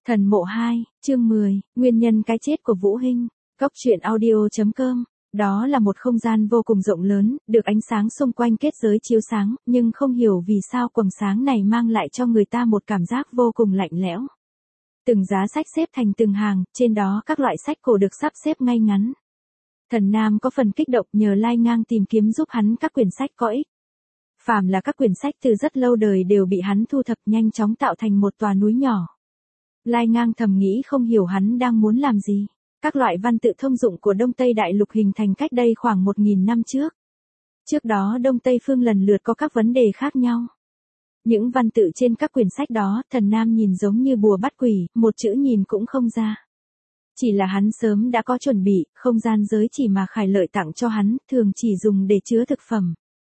Thần mộ 2, chương 10, nguyên nhân cái chết của Vũ Hinh. Cốc truyện audio.com. Đó là một không gian vô cùng rộng lớn, được ánh sáng xung quanh kết giới chiếu sáng, nhưng không hiểu vì sao quầng sáng này mang lại cho người ta một cảm giác vô cùng lạnh lẽo. Từng giá sách xếp thành từng hàng, trên đó các loại sách cổ được sắp xếp ngay ngắn. Thần Nam có phần kích động nhờ Lai Ngang tìm kiếm giúp hắn các quyển sách có ích. Phàm là các quyển sách từ rất lâu đời đều bị hắn thu thập nhanh chóng tạo thành một tòa núi nhỏ. Lai Ngang thầm nghĩ không hiểu hắn đang muốn làm gì. Các loại văn tự thông dụng của Đông Tây Đại Lục hình thành cách đây khoảng 1.000 năm trước. Trước đó Đông Tây phương lần lượt có các vấn đề khác nhau. Những văn tự trên các quyển sách đó, Thần Nam nhìn giống như bùa bắt quỷ, một chữ nhìn cũng không ra. Chỉ là hắn sớm đã có chuẩn bị, không gian giới chỉ mà Khải Lợi tặng cho hắn, thường chỉ dùng để chứa thực phẩm.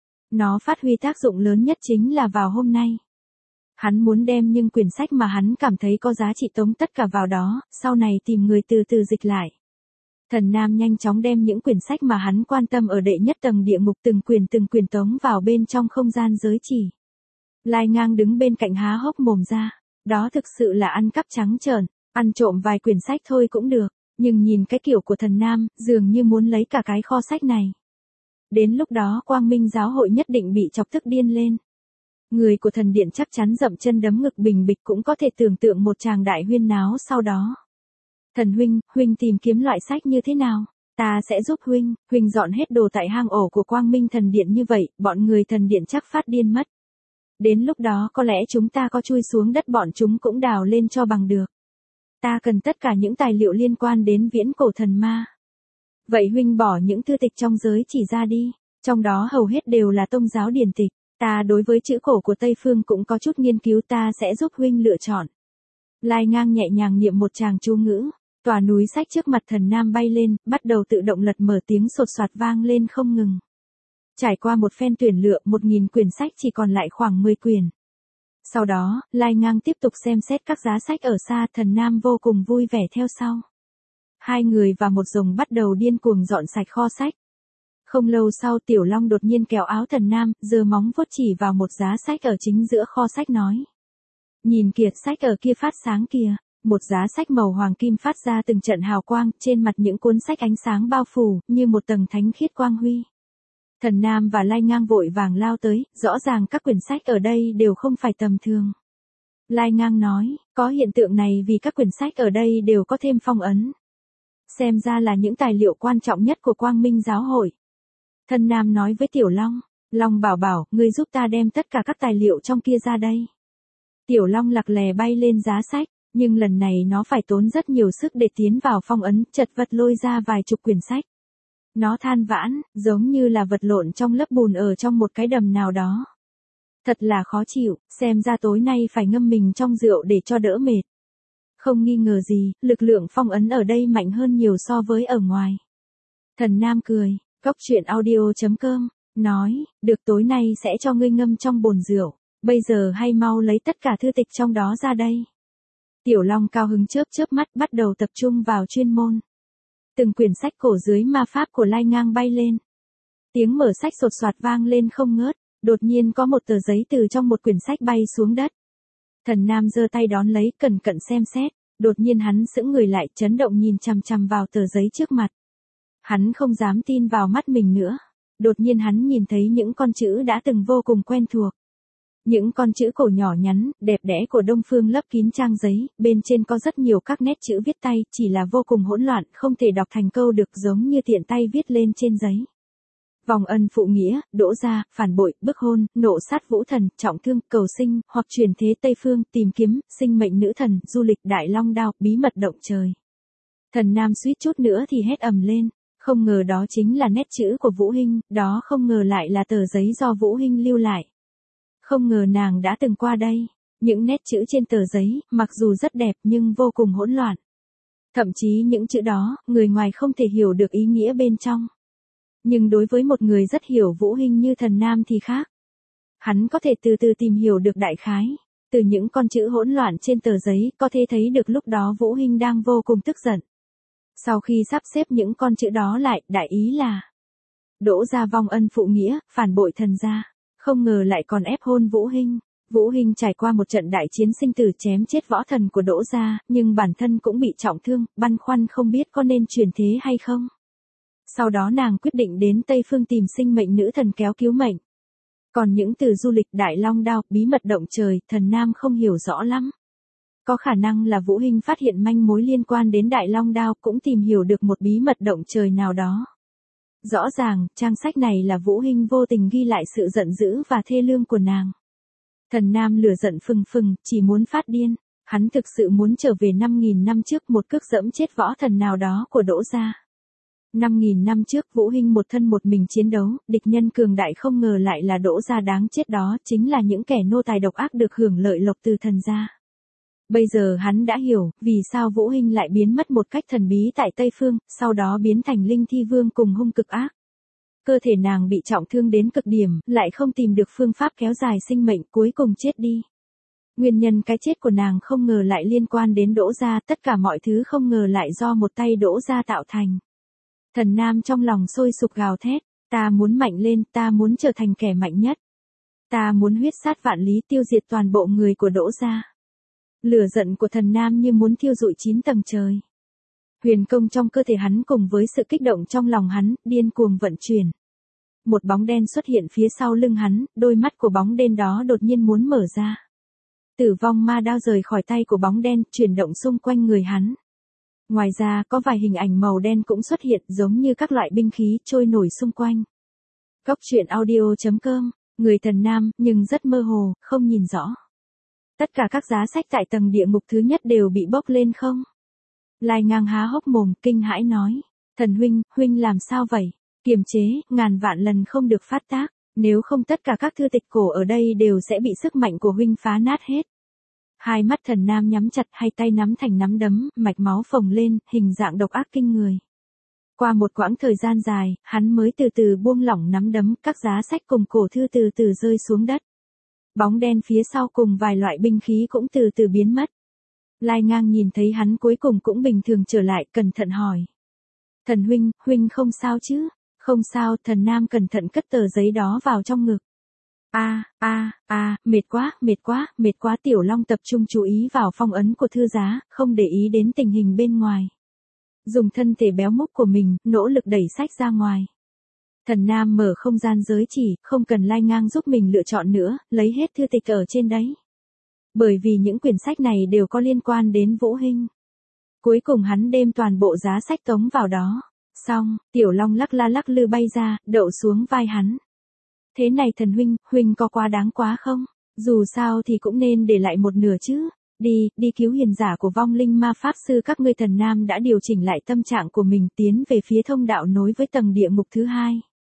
Nó phát huy tác dụng lớn nhất chính là vào hôm nay. Hắn muốn đem những quyển sách mà hắn cảm thấy có giá trị tống tất cả vào đó, sau này tìm người từ từ dịch lại. Thần Nam nhanh chóng đem những quyển sách mà hắn quan tâm ở đệ nhất tầng địa ngục từng quyển tống vào bên trong không gian giới chỉ. Lai Ngang đứng bên cạnh há hốc mồm ra, đó thực sự là ăn cắp trắng trợn, ăn trộm vài quyển sách thôi cũng được, nhưng nhìn cái kiểu của Thần Nam, dường như muốn lấy cả cái kho sách này. Đến lúc đó Quang Minh giáo hội nhất định bị chọc tức điên lên. Người của thần điện chắc chắn dậm chân đấm ngực bình bịch cũng có thể tưởng tượng một tràng đại huyên náo sau đó. Thần huynh, huynh tìm kiếm loại sách như thế nào? Ta sẽ giúp huynh, huynh dọn hết đồ tại hang ổ của Quang Minh thần điện như vậy, bọn người thần điện chắc phát điên mất. Đến lúc đó có lẽ chúng ta có chui xuống đất bọn chúng cũng đào lên cho bằng được. Ta cần tất cả những tài liệu liên quan đến viễn cổ thần ma. Vậy huynh bỏ những thư tịch trong giới chỉ ra đi, trong đó hầu hết đều là tông giáo điển tịch. Ta đối với chữ cổ của Tây Phương cũng có chút nghiên cứu, ta sẽ giúp huynh lựa chọn. Lai Ngang nhẹ nhàng niệm một tràng chú ngữ, tòa núi sách trước mặt Thần Nam bay lên, bắt đầu tự động lật mở, tiếng sột soạt vang lên không ngừng. Trải qua một phen tuyển lựa, 1.000 quyển sách chỉ còn lại khoảng 10 quyển. Sau đó, Lai Ngang tiếp tục xem xét các giá sách ở xa, Thần Nam vô cùng vui vẻ theo sau. Hai người và một rồng bắt đầu điên cuồng dọn sạch kho sách. Không lâu sau Tiểu Long đột nhiên kéo áo Thần Nam, giơ móng vuốt chỉ vào một giá sách ở chính giữa kho sách nói. Nhìn kìa, sách ở kia phát sáng kìa. Một giá sách màu hoàng kim phát ra từng trận hào quang, trên mặt những cuốn sách ánh sáng bao phủ, như một tầng thánh khiết quang huy. Thần Nam và Lai Ngang vội vàng lao tới, rõ ràng các quyển sách ở đây đều không phải tầm thường. Lai Ngang nói, có hiện tượng này vì các quyển sách ở đây đều có thêm phong ấn. Xem ra là những tài liệu quan trọng nhất của Quang Minh giáo hội. Thần Nam nói với Tiểu Long, Long bảo bảo, ngươi giúp ta đem tất cả các tài liệu trong kia ra đây. Tiểu Long lặc lè bay lên giá sách, nhưng lần này nó phải tốn rất nhiều sức để tiến vào phong ấn, chật vật lôi ra vài chục quyển sách. Nó than vãn, giống như là vật lộn trong lớp bùn ở trong một cái đầm nào đó. Thật là khó chịu, xem ra tối nay phải ngâm mình trong rượu để cho đỡ mệt. Không nghi ngờ gì, lực lượng phong ấn ở đây mạnh hơn nhiều so với ở ngoài. Thần Nam cười. Cốc truyện audio.com, nói, được, tối nay sẽ cho ngươi ngâm trong bồn rượu, bây giờ hay mau lấy tất cả thư tịch trong đó ra đây. Tiểu Long cao hứng chớp mắt bắt đầu tập trung vào chuyên môn. Từng quyển sách cổ dưới ma pháp của Lai Ngang bay lên. Tiếng mở sách sột soạt vang lên không ngớt, đột nhiên có một tờ giấy từ trong một quyển sách bay xuống đất. Thần Nam giơ tay đón lấy, cẩn cẩn xem xét, đột nhiên hắn sững người lại, chấn động nhìn chằm chằm vào tờ giấy trước mặt. Hắn không dám tin vào mắt mình nữa. Đột nhiên hắn nhìn thấy những con chữ đã từng vô cùng quen thuộc. Những con chữ cổ nhỏ nhắn, đẹp đẽ của Đông Phương lấp kín trang giấy, bên trên có rất nhiều các nét chữ viết tay, chỉ là vô cùng hỗn loạn, không thể đọc thành câu được, giống như tiện tay viết lên trên giấy. Vòng ân phụ nghĩa, đỗ gia, phản bội, bức hôn, nộ sát vũ thần, trọng thương, cầu sinh, hoặc truyền thế Tây Phương, tìm kiếm, sinh mệnh nữ thần, du lịch, đại long đao, bí mật động trời. Thần Nam suýt chút nữa thì hét ầm lên. Không ngờ đó chính là nét chữ của Vũ Hinh, đó không ngờ lại là tờ giấy do Vũ Hinh lưu lại. Không ngờ nàng đã từng qua đây. Những nét chữ trên tờ giấy, mặc dù rất đẹp nhưng vô cùng hỗn loạn. Thậm chí những chữ đó, người ngoài không thể hiểu được ý nghĩa bên trong. Nhưng đối với một người rất hiểu Vũ Hinh như Thần Nam thì khác. Hắn có thể từ từ tìm hiểu được đại khái. Từ những con chữ hỗn loạn trên tờ giấy, có thể thấy được lúc đó Vũ Hinh đang vô cùng tức giận. Sau khi sắp xếp những con chữ đó lại, đại ý là đỗ gia vong ân phụ nghĩa, phản bội thần gia, không ngờ lại còn ép hôn Vũ Hinh. Vũ Hinh trải qua một trận đại chiến sinh tử chém chết võ thần của Đỗ gia, nhưng bản thân cũng bị trọng thương, băn khoăn không biết có nên truyền thế hay không. Sau đó nàng quyết định đến Tây Phương tìm sinh mệnh nữ thần kéo cứu mệnh. Còn những từ du lịch Đại Long Đao, bí mật động trời, Thần Nam không hiểu rõ lắm. Có khả năng là Vũ Hinh phát hiện manh mối liên quan đến Đại Long Đao, cũng tìm hiểu được một bí mật động trời nào đó. Rõ ràng, trang sách này là Vũ Hinh vô tình ghi lại sự giận dữ và thê lương của nàng. Thần Nam lửa giận phừng phừng, chỉ muốn phát điên. Hắn thực sự muốn trở về 5.000 năm trước, một cước dẫm chết võ thần nào đó của Đỗ gia. 5.000 năm trước, Vũ Hinh một thân một mình chiến đấu, địch nhân cường đại không ngờ lại là Đỗ gia đáng chết, đó chính là những kẻ nô tài độc ác được hưởng lợi lộc từ thần gia. Bây giờ hắn đã hiểu, vì sao Vũ Hinh lại biến mất một cách thần bí tại Tây Phương, sau đó biến thành Linh Thi Vương cùng hung cực ác. Cơ thể nàng bị trọng thương đến cực điểm, lại không tìm được phương pháp kéo dài sinh mệnh, cuối cùng chết đi. Nguyên nhân cái chết của nàng không ngờ lại liên quan đến Đỗ gia, tất cả mọi thứ không ngờ lại do một tay Đỗ gia tạo thành. Thần Nam trong lòng sôi sục gào thét, ta muốn mạnh lên, ta muốn trở thành kẻ mạnh nhất. Ta muốn huyết sát vạn lý, tiêu diệt toàn bộ người của Đỗ gia. Lửa giận của Thần Nam như muốn thiêu rụi 9 tầng trời. Huyền công trong cơ thể hắn cùng với sự kích động trong lòng hắn, điên cuồng vận chuyển. Một bóng đen xuất hiện phía sau lưng hắn, đôi mắt của bóng đen đó đột nhiên muốn mở ra. Tử vong ma đao rời khỏi tay của bóng đen, chuyển động xung quanh người hắn. Ngoài ra, có vài hình ảnh màu đen cũng xuất hiện, giống như các loại binh khí trôi nổi xung quanh. Góc truyện audio.com, người Thần Nam, nhưng rất mơ hồ, không nhìn rõ. Tất cả các giá sách tại tầng địa ngục thứ nhất đều bị bốc lên không? Lai Ngang há hốc mồm, kinh hãi nói. Thần huynh, huynh làm sao vậy? Kiềm chế, ngàn vạn lần không được phát tác, nếu không tất cả các thư tịch cổ ở đây đều sẽ bị sức mạnh của huynh phá nát hết. Hai mắt Thần Nam nhắm chặt, hai tay nắm thành nắm đấm, mạch máu phồng lên, hình dạng độc ác kinh người. Qua một quãng thời gian dài, hắn mới từ từ buông lỏng nắm đấm, các giá sách cùng cổ thư từ từ rơi xuống đất. Bóng đen phía sau cùng vài loại binh khí cũng từ từ biến mất. Lai Ngang nhìn thấy hắn cuối cùng cũng bình thường trở lại, cẩn thận hỏi. Thần huynh, huynh không sao chứ? Không sao, Thần Nam cẩn thận cất tờ giấy đó vào trong ngực. Mệt quá, Tiểu Long tập trung chú ý vào phong ấn của thư giá, không để ý đến tình hình bên ngoài. Dùng thân thể béo múc của mình, nỗ lực đẩy sách ra ngoài. Thần Nam mở không gian giới chỉ, không cần Lai Ngang giúp mình lựa chọn nữa, lấy hết thư tịch ở trên đấy. Bởi vì những quyển sách này đều có liên quan đến Vũ Hinh. Cuối cùng hắn đem toàn bộ giá sách tống vào đó. Xong, Tiểu Long lắc la lắc lư bay ra, đậu xuống vai hắn. Thế này thần huynh, huynh có quá đáng quá không? Dù sao thì cũng nên để lại một nửa chứ. Đi cứu hiền giả của vong linh ma pháp sư các ngươi. Thần Nam đã điều chỉnh lại tâm trạng của mình, tiến về phía thông đạo nối với tầng địa ngục thứ hai.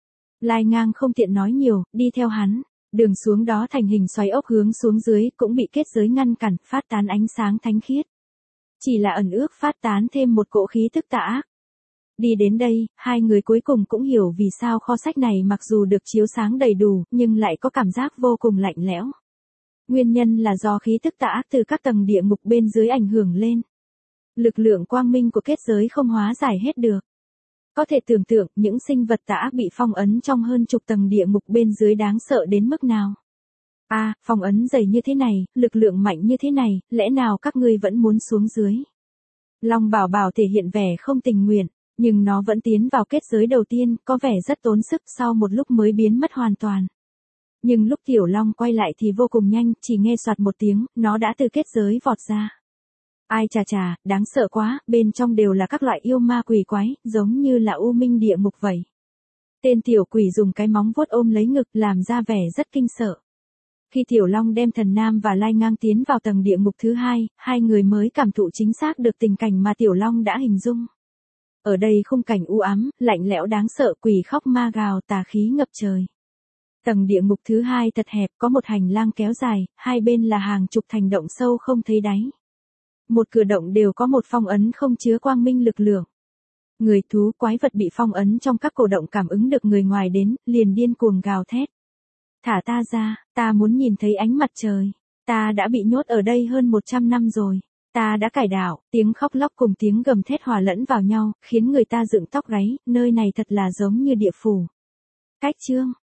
Lai Ngang không tiện nói nhiều, đi theo hắn. Đường xuống đó thành hình xoáy ốc hướng xuống dưới, cũng bị kết giới ngăn cản, phát tán ánh sáng thánh khiết. Chỉ là ẩn ước phát tán thêm một cỗ khí tức tà ác. Đi đến đây, hai người cuối cùng cũng hiểu vì sao kho sách này mặc dù được chiếu sáng đầy đủ, nhưng lại có cảm giác vô cùng lạnh lẽo. Nguyên nhân là do khí tức tà ác từ các tầng địa ngục bên dưới ảnh hưởng lên. Lực lượng quang minh của kết giới không hóa giải hết được. Có thể tưởng tượng những sinh vật tà ác bị phong ấn trong hơn chục tầng địa ngục bên dưới đáng sợ đến mức nào. Phong ấn dày như thế này, lực lượng mạnh như thế này, lẽ nào các ngươi vẫn muốn xuống dưới? Long Bảo Bảo thể hiện vẻ không tình nguyện, nhưng nó vẫn tiến vào kết giới đầu tiên, có vẻ rất tốn sức, sau một lúc mới biến mất hoàn toàn. Nhưng lúc Tiểu Long quay lại thì vô cùng nhanh, chỉ nghe soạt một tiếng, nó đã từ kết giới vọt ra. Ai chà, đáng sợ quá, bên trong đều là các loại yêu ma quỷ quái, giống như là u minh địa ngục vậy. Tên tiểu quỷ dùng cái móng vuốt ôm lấy ngực, làm ra vẻ rất kinh sợ. Khi Tiểu Long đem Thần Nam và Lai Ngang tiến vào tầng địa ngục thứ hai, hai người mới cảm thụ chính xác được tình cảnh mà Tiểu Long đã hình dung. Ở đây khung cảnh u ám, lạnh lẽo đáng sợ, quỷ khóc ma gào, tà khí ngập trời. Tầng địa ngục thứ hai thật hẹp, có một hành lang kéo dài, hai bên là hàng chục thành động sâu không thấy đáy. Một cửa động đều có một phong ấn không chứa quang minh lực lượng. Người thú quái vật bị phong ấn trong các cổ động cảm ứng được người ngoài đến, liền điên cuồng gào thét. Thả ta ra, ta muốn nhìn thấy ánh mặt trời. Ta đã bị nhốt ở đây hơn 100 năm rồi. Ta đã cải đạo, tiếng khóc lóc cùng tiếng gầm thét hòa lẫn vào nhau, khiến người ta dựng tóc gáy, nơi này thật là giống như địa phủ. Cách chương